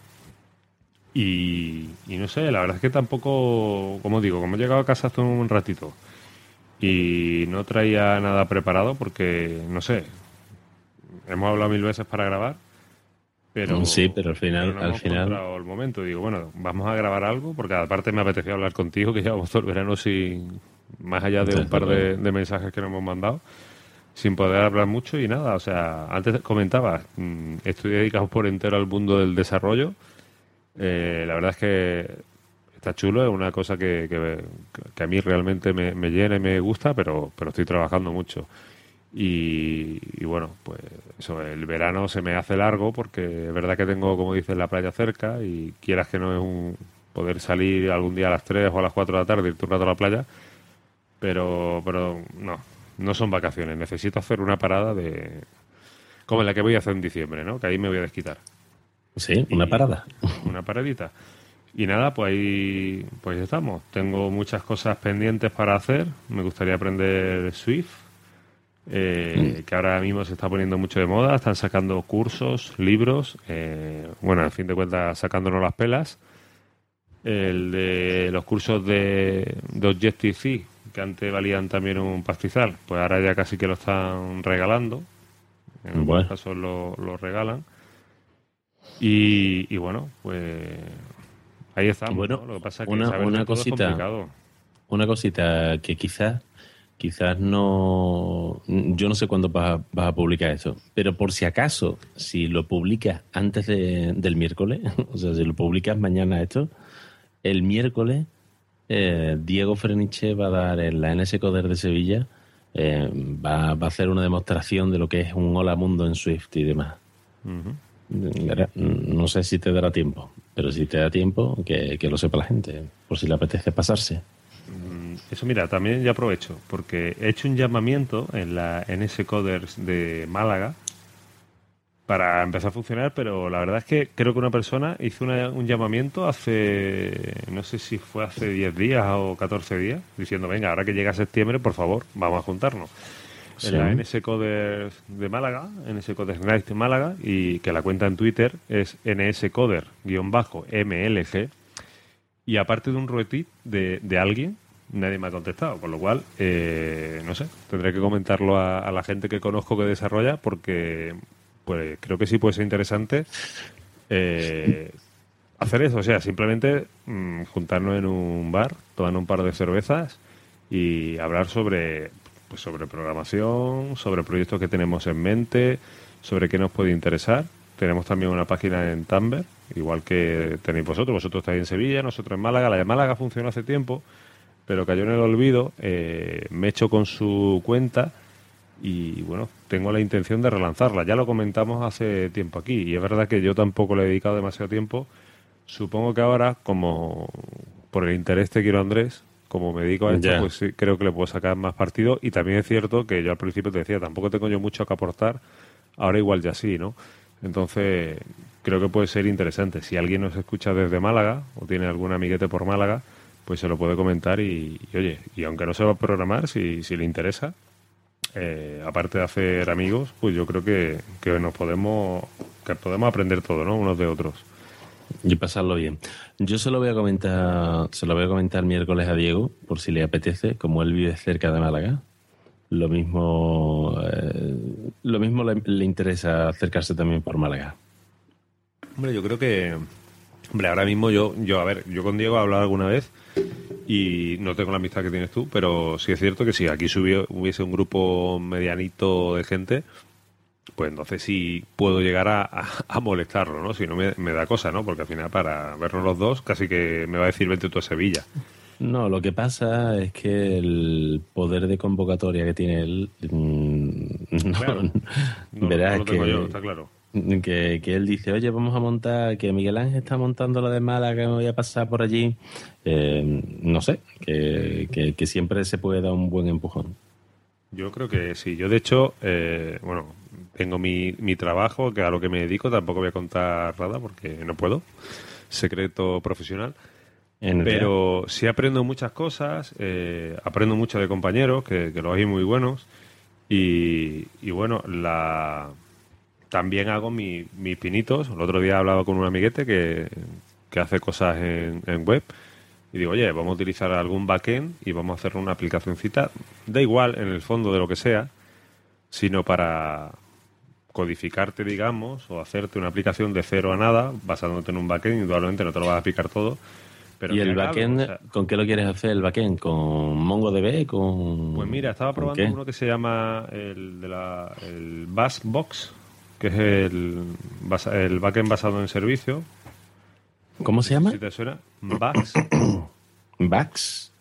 Y no sé, la verdad es que tampoco, como digo, como he llegado a casa hace un ratito y no traía nada preparado porque, no sé, hemos hablado 1000 veces para grabar, pero, Sí, pero al pero final, no al hemos final, encontrado el momento. Digo, bueno, vamos a grabar algo porque aparte me apetecía hablar contigo, que llevamos todo el verano sin, más allá de un desde par luego. de mensajes que nos hemos mandado, sin poder hablar mucho y nada. O sea, antes comentaba, estoy dedicado por entero al mundo del desarrollo. La verdad es que está chulo, es una cosa que a mí realmente me llena y me gusta, pero estoy trabajando mucho. Y bueno, pues eso, el verano se me hace largo porque es verdad que tengo, como dices, la playa cerca y quieras que no es un poder salir algún día a las 3 o a las 4 de la tarde, irte un rato a la playa, pero no son vacaciones. Necesito hacer una parada de como la que voy a hacer en diciembre, ¿no? Que ahí me voy a desquitar. Sí, una Y parada. una paradita. Y nada, pues ahí pues ya estamos. Tengo muchas cosas pendientes para hacer. Me gustaría aprender Swift, que ahora mismo se está poniendo mucho de moda. Están sacando cursos, libros. Bueno, al fin de cuentas, sacándonos las pelas. El de los cursos de Objective-C, que antes valían también un pastizal, pues ahora ya casi que lo están regalando. En algunos Bueno, casos lo regalan. Y bueno, pues ahí estamos, bueno, ¿no? Lo que pasa es que saber una de todo es cosita. complicado. Una cosita que quizás no, yo no sé cuándo vas a publicar eso, pero por si acaso, si lo publicas antes del miércoles, o sea, si lo publicas mañana esto, el miércoles Diego Freniche va a dar en la NS Coder de Sevilla, va a hacer una demostración de lo que es un Hola Mundo en Swift y demás. Ujú. No sé si te dará tiempo, pero si te da tiempo, que lo sepa la gente, por si le apetece pasarse. Eso, mira, también ya aprovecho, porque he hecho un llamamiento en la NS Coders de Málaga para empezar a funcionar, pero la verdad es que creo que una persona hizo un llamamiento hace, no sé si fue hace 10 días o 14 días, diciendo, venga, ahora que llega septiembre, por favor, vamos a juntarnos. Sí. En la NS Coders de Málaga, NS Coders Night de Málaga, y que la cuenta en Twitter es nscoder-mlg, y aparte de un retweet de alguien, nadie me ha contestado, con lo cual, no sé, tendré que comentarlo a la gente que conozco que desarrolla, porque pues creo que sí puede ser interesante hacer eso, o sea, simplemente juntarnos en un bar, tomar un par de cervezas y hablar sobre, pues, sobre programación, sobre proyectos que tenemos en mente, sobre qué nos puede interesar. Tenemos también una página en Tumblr, igual que tenéis vosotros. Vosotros estáis en Sevilla, nosotros en Málaga. La de Málaga funcionó hace tiempo, pero cayó en el olvido. Me he hecho con su cuenta y bueno, tengo la intención de relanzarla. Ya lo comentamos hace tiempo aquí y es verdad que yo tampoco le he dedicado demasiado tiempo. Supongo que ahora, como por el interés que quiero Andrés, como me dedico a esto, Ya. pues sí, creo que le puedo sacar más partido. Y también es cierto que yo al principio te decía, tampoco tengo yo mucho que aportar, ahora igual ya sí, ¿no? Entonces, creo que puede ser interesante. Si alguien nos escucha desde Málaga o tiene algún amiguete por Málaga, pues se lo puede comentar oye, y aunque no se va a programar, si le interesa, aparte de hacer amigos, pues yo creo que que podemos aprender todo, ¿no? Unos de otros. Y pasarlo bien. Yo se lo voy a comentar miércoles a Diego, por si le apetece, como él vive cerca de Málaga. Lo mismo le interesa acercarse también por Málaga. Hombre, yo creo que, hombre, ahora mismo a ver, yo con Diego he hablado alguna vez y no tengo la amistad que tienes tú, pero sí es cierto que si aquí hubiese un grupo medianito de gente, pues entonces sí puedo llegar a molestarlo, ¿no? Si no me da cosa, ¿no? Porque al final para vernos los dos casi que me va a decir vente tú a Sevilla. No, lo que pasa es que el poder de convocatoria que tiene él, Claro, no verás lo tengo yo, está claro. que él dice, oye, vamos a montar, que Miguel Ángel está montando la de Málaga, que me voy a pasar por allí. No sé, que siempre se puede dar un buen empujón. Yo creo que sí. Yo, de hecho, bueno, tengo mi trabajo, que a lo que me dedico, tampoco voy a contar nada porque no puedo. Secreto profesional. NBA. Pero sí aprendo muchas cosas, aprendo mucho de compañeros, que los hay muy buenos. Y bueno, también hago mis pinitos. El otro día hablaba con un amiguete que hace cosas en web y digo, oye, vamos a utilizar algún backend y vamos a hacer una aplicacioncita, da igual en el fondo de lo que sea, sino para codificarte, digamos, o hacerte una aplicación de cero a nada, basándote en un backend. Indudablemente no te lo vas a explicar todo. Pero ¿Y el backend, con qué lo quieres hacer el backend? ¿Con MongoDB? Pues mira, estaba probando uno que se llama el Bassbox, que es el backend basado en servicio. ¿Cómo se llama? Si te suena, Bax. ¿Bax?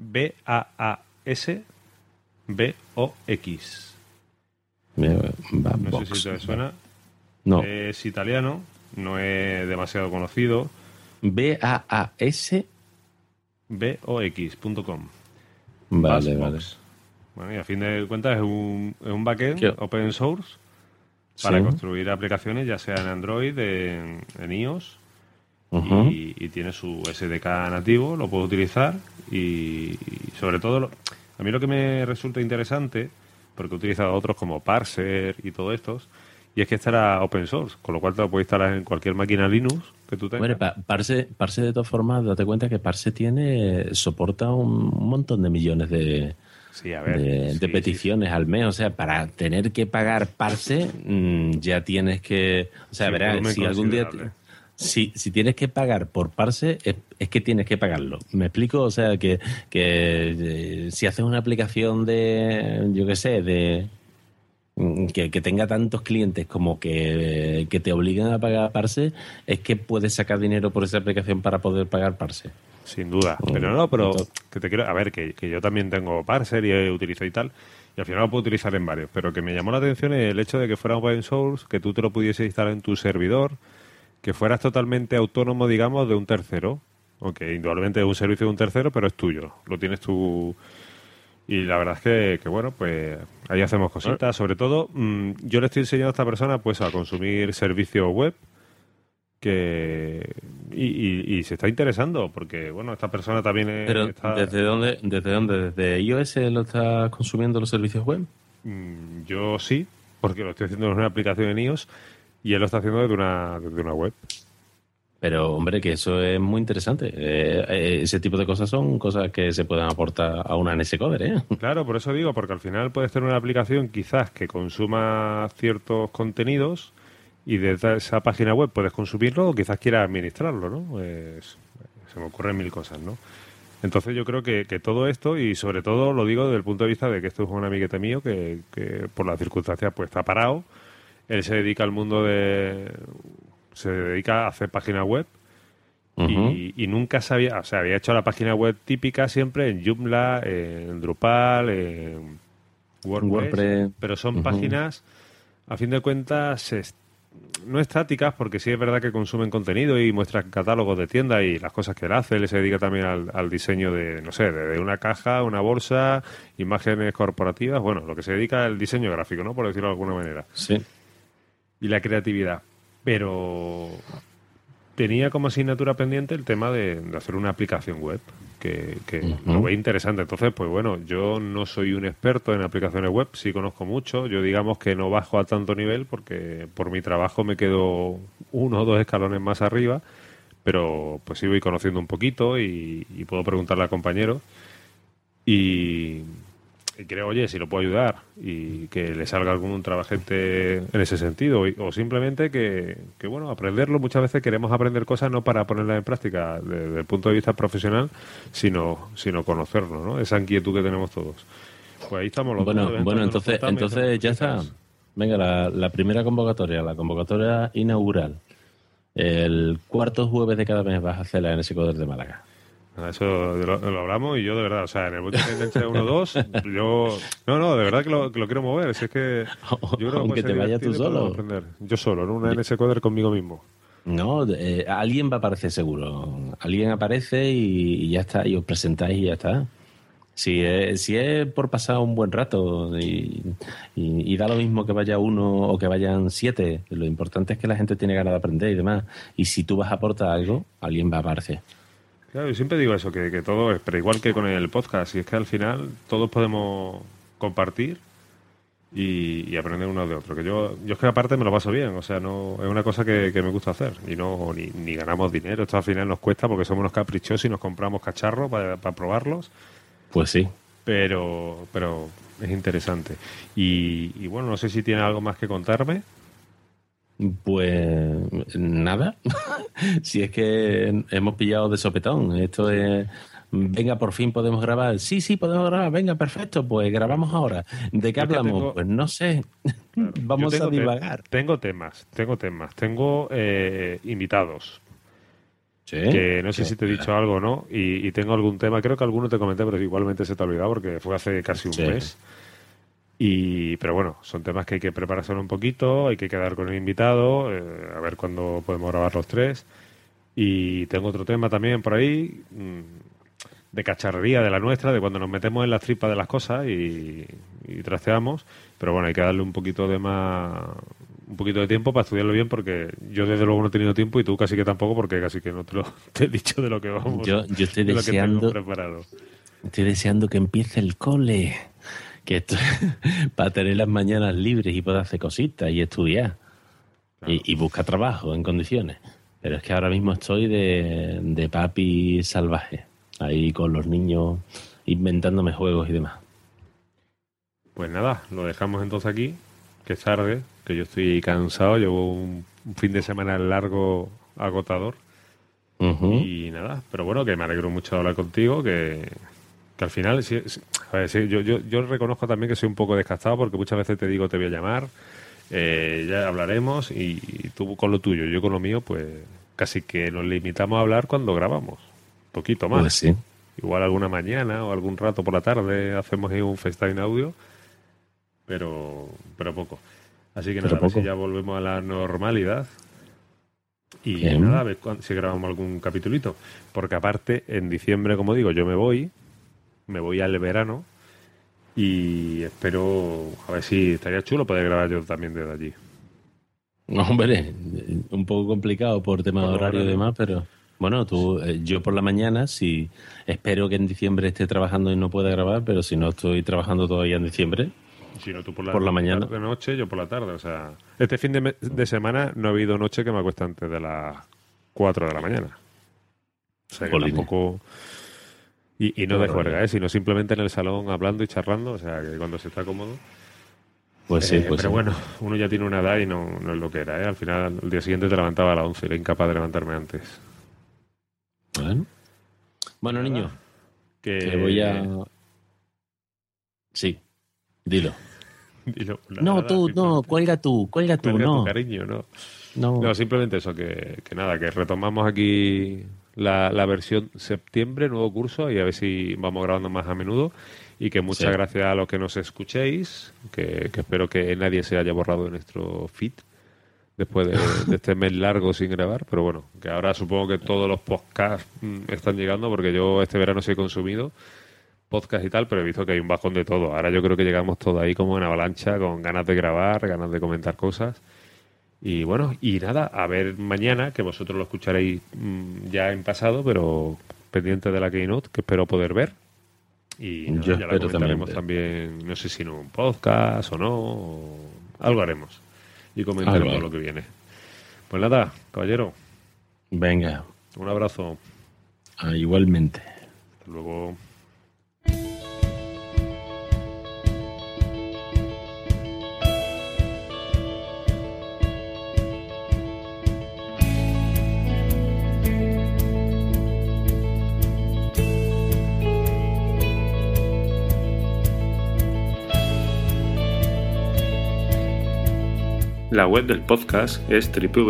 Baasbox. No sé si te suena. No. Es italiano, no es demasiado conocido. BAAS. box.com. Vale, Bassbox. vale. Bueno, y a fin de cuentas es un backend open source para construir aplicaciones, ya sea en Android, en iOS. Uh-huh. Y tiene su SDK nativo, lo puedo utilizar y sobre todo a mí lo que me resulta interesante, porque he utilizado otros como Parser y todo estos, y es que este era open source, con lo cual te lo puedes instalar en cualquier máquina Linux que tú tengas. Bueno, Parse de todas formas, date cuenta que Parse soporta un montón de millones de peticiones al mes. O sea, para tener que pagar Parse, ya tienes que... O sea, verás, si algún día... Si tienes que pagar por Parse, es que tienes que pagarlo. ¿Me explico? O sea, que si haces una aplicación de, yo qué sé, que tenga tantos clientes como que te obligan a pagar Parse, es que puedes sacar dinero por esa aplicación para poder pagar Parse. Sin duda. Pero que te quiero... A ver, que yo también tengo Parser y utilizo y tal, y al final lo puedo utilizar en varios. Pero que me llamó la atención el hecho de que fuera open source, que tú te lo pudieses instalar en tu servidor, que fueras totalmente autónomo, digamos, de un tercero. Aunque indudablemente es un servicio de un tercero, pero es tuyo. Lo tienes tú. Y la verdad es que bueno, pues ahí hacemos cositas. Sobre todo, yo le estoy enseñando a esta persona pues a consumir servicios web y se está interesando, porque bueno, esta persona también Pero ¿desde dónde? ¿Desde iOS lo está consumiendo los servicios web? Yo sí, porque lo estoy haciendo en una aplicación en iOS. Y él lo está haciendo desde una web. Pero, hombre, que eso es muy interesante. Ese tipo de cosas son cosas que se pueden aportar a una NSCoder, ¿eh? Claro, por eso digo, porque al final puedes tener una aplicación quizás que consuma ciertos contenidos y desde esa página web puedes consumirlo o quizás quieras administrarlo, ¿no? Pues, se me ocurren mil cosas, ¿no? Entonces yo creo que todo esto, y sobre todo lo digo desde el punto de vista de que esto es un amiguete mío que por las circunstancias pues está parado. Él se dedica al mundo se dedica a hacer páginas web. Uh-huh. y nunca sabía, o sea, había hecho la página web típica siempre en Joomla, en Drupal, en WordPress. Pero son páginas, a fin de cuentas, no estáticas, porque sí es verdad que consumen contenido y muestran catálogos de tienda y las cosas que él hace. Él se dedica también al diseño de, no sé, de una caja, una bolsa, imágenes corporativas, bueno, lo que se dedica al diseño gráfico, ¿no? Por decirlo de alguna manera. Sí. Y la creatividad. Pero tenía como asignatura pendiente el tema de hacer una aplicación web, que lo veía interesante. Entonces, pues bueno, yo no soy un experto en aplicaciones web, sí conozco mucho. Yo digamos que no bajo a tanto nivel porque por mi trabajo me quedo 1 o 2 escalones más arriba, pero pues sí voy conociendo un poquito y puedo preguntarle a compañeros. Y creo, oye, si lo puedo ayudar y que le salga algún trabajete en ese sentido, o simplemente que bueno, aprenderlo. Muchas veces queremos aprender cosas no para ponerlas en práctica desde el punto de vista profesional, sino conocerlo, ¿no? Esa inquietud que tenemos todos. Pues ahí estamos los dos. Bueno, entonces ya está. Venga, la primera convocatoria, la convocatoria inaugural. El cuarto jueves de cada mes vas a hacer la NSCoder de Málaga. Eso lo hablamos y yo de verdad, o sea, en el Multi Tendencia 1-2, yo... No, de verdad que lo quiero mover. Si es que yo creo aunque que te vayas tú solo. Yo solo, ¿no? Una NSCoder conmigo mismo. No, alguien va a aparecer seguro. Alguien aparece y ya está, y os presentáis y ya está. Si es por pasar un buen rato y da lo mismo que vaya uno o que vayan 7, lo importante es que la gente tiene ganas de aprender y demás. Y si tú vas a aportar algo, alguien va a aparecer. Claro, yo siempre digo eso, que todo es, pero igual que con el podcast, y es que al final todos podemos compartir y aprender uno de otro. Que yo es que aparte me lo paso bien, o sea, no es una cosa que me gusta hacer y no ni ganamos dinero. Esto al final nos cuesta porque somos unos caprichosos y nos compramos cacharros para probarlos. Pues sí. Pero es interesante. Y bueno, no sé si tiene algo más que contarme. Pues nada. Si es que hemos pillado de sopetón. Esto es... Venga, por fin podemos grabar. Sí, podemos grabar. Venga, perfecto. Pues grabamos ahora. ¿De qué hablamos? Pues no sé. Claro. Vamos a divagar. Tengo temas. Tengo invitados. ¿Sí? Que no sé si te he dicho algo o no. Y tengo algún tema. Creo que alguno te comenté, pero igualmente se te ha olvidado porque fue hace casi un mes. Pero bueno, son temas que hay que prepararse un poquito. Hay que quedar con el invitado. A ver cuándo podemos grabar los tres. Y tengo otro tema también por ahí. De cacharrería de la nuestra, de cuando nos metemos en las tripas de las cosas y trasteamos, pero bueno, hay que darle un poquito de tiempo para estudiarlo bien, porque yo desde luego no he tenido tiempo y tú casi que tampoco, porque casi que no te he dicho de lo que vamos. Yo estoy deseando, preparado. Estoy deseando que empiece el cole, que esto para tener las mañanas libres y poder hacer cositas y estudiar. Claro. Y buscar trabajo en condiciones. Pero es que ahora mismo estoy de papi salvaje. Ahí con los niños inventándome juegos y demás. Pues nada, lo dejamos entonces aquí, que es tarde, que yo estoy cansado, llevo un fin de semana largo, agotador. Y nada, pero bueno, que me alegro mucho de hablar contigo, que al final, yo reconozco también que soy un poco desgastado, porque muchas veces te digo te voy a llamar, ya hablaremos, y tú con lo tuyo, yo con lo mío, pues casi que nos limitamos a hablar cuando grabamos. Poquito más. Pues sí. Igual alguna mañana o algún rato por la tarde hacemos ahí un FaceTime audio, pero poco. Así que nada, a ver si ya volvemos a la normalidad. Y Bien. nada, a ver si grabamos algún capitulito. Porque aparte, en diciembre, como digo, yo me voy al verano y espero, a ver si estaría chulo poder grabar yo también desde allí. No, hombre, un poco complicado por tema de horario y demás, pero... Bueno, yo por la mañana, sí, espero que en diciembre esté trabajando y no pueda grabar, pero si no estoy trabajando todavía en diciembre, si no, tú por la mañana. De noche, yo por la tarde. O sea, este fin de semana no ha habido noche que me acueste antes de las 4 de la mañana. O sea, que tampoco... Y no de juerga, sino simplemente en el salón hablando y charlando, o sea, que cuando se está cómodo... Pues sí, pero bueno, uno ya tiene una edad y no es lo que era, Al final, el día siguiente te levantaba a las 11 y era incapaz de levantarme antes. Bueno, niño, que voy a... Sí, dilo. Dilo. No, tú, no, cuelga tú, no. Tu cariño, no, simplemente eso, que nada, que retomamos aquí la versión septiembre, nuevo curso, y a ver si vamos grabando más a menudo. Y que muchas gracias a los que nos escuchéis, que espero que nadie se haya borrado de nuestro feed después de este mes largo sin grabar, pero bueno, que ahora supongo que todos los podcasts están llegando, porque yo este verano sí he consumido podcast y tal, pero he visto que hay un bajón de todo. Ahora yo creo que llegamos todos ahí como en avalancha, con ganas de grabar, ganas de comentar cosas. Y bueno, y nada, a ver mañana, que vosotros lo escucharéis ya en pasado, pero pendiente de la Keynote, que espero poder ver. Y nada, ya la comentaremos también, no sé si en un podcast o no, o algo haremos. Y comentaremos lo que viene. Pues nada, caballero. Venga. Un abrazo. Igualmente. Hasta luego. La web del podcast es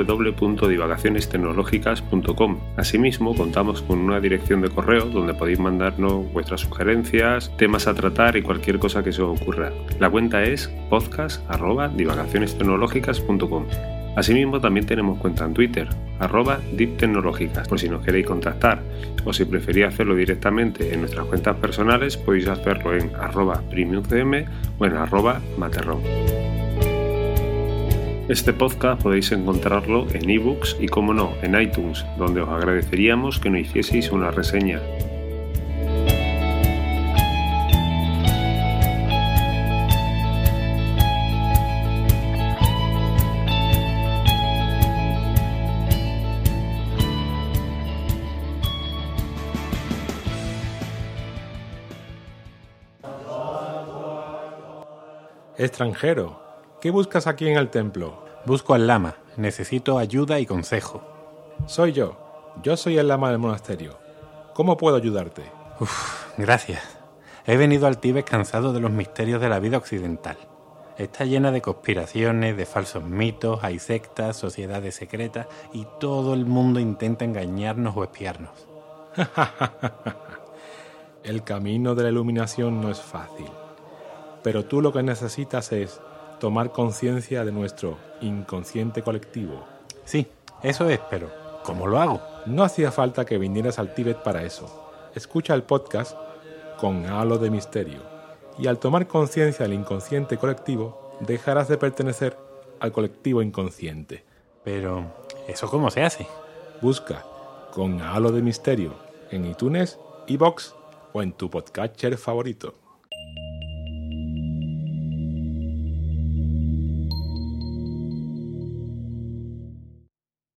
www.divagacionestecnológicas.com. Asimismo, contamos con una dirección de correo donde podéis mandarnos vuestras sugerencias, temas a tratar y cualquier cosa que se os ocurra. La cuenta es podcast@divagacionestecnológicas.com. Asimismo, también tenemos cuenta en Twitter, @DivTecnológicas, por si nos queréis contactar, o si preferís hacerlo directamente en nuestras cuentas personales, podéis hacerlo en @premiumcm o en @materrón. Este podcast podéis encontrarlo en ebooks y, como no, en iTunes, donde os agradeceríamos que nos hicieseis una reseña. Extranjero, ¿qué buscas aquí en el templo? Busco al lama. Necesito ayuda y consejo. Soy yo. Yo soy el lama del monasterio. ¿Cómo puedo ayudarte? Gracias. He venido al Tíbet cansado de los misterios de la vida occidental. Está llena de conspiraciones, de falsos mitos, hay sectas, sociedades secretas y todo el mundo intenta engañarnos o espiarnos. El camino de la iluminación no es fácil, pero tú lo que necesitas es tomar conciencia de nuestro inconsciente colectivo. Sí, eso es, pero ¿cómo lo hago? No hacía falta que vinieras al Tíbet para eso. Escucha el podcast con halo de misterio. Y al tomar conciencia del inconsciente colectivo, dejarás de pertenecer al colectivo inconsciente. Pero, ¿eso cómo se hace? Busca con halo de misterio en iTunes, iVoox o en tu podcatcher favorito.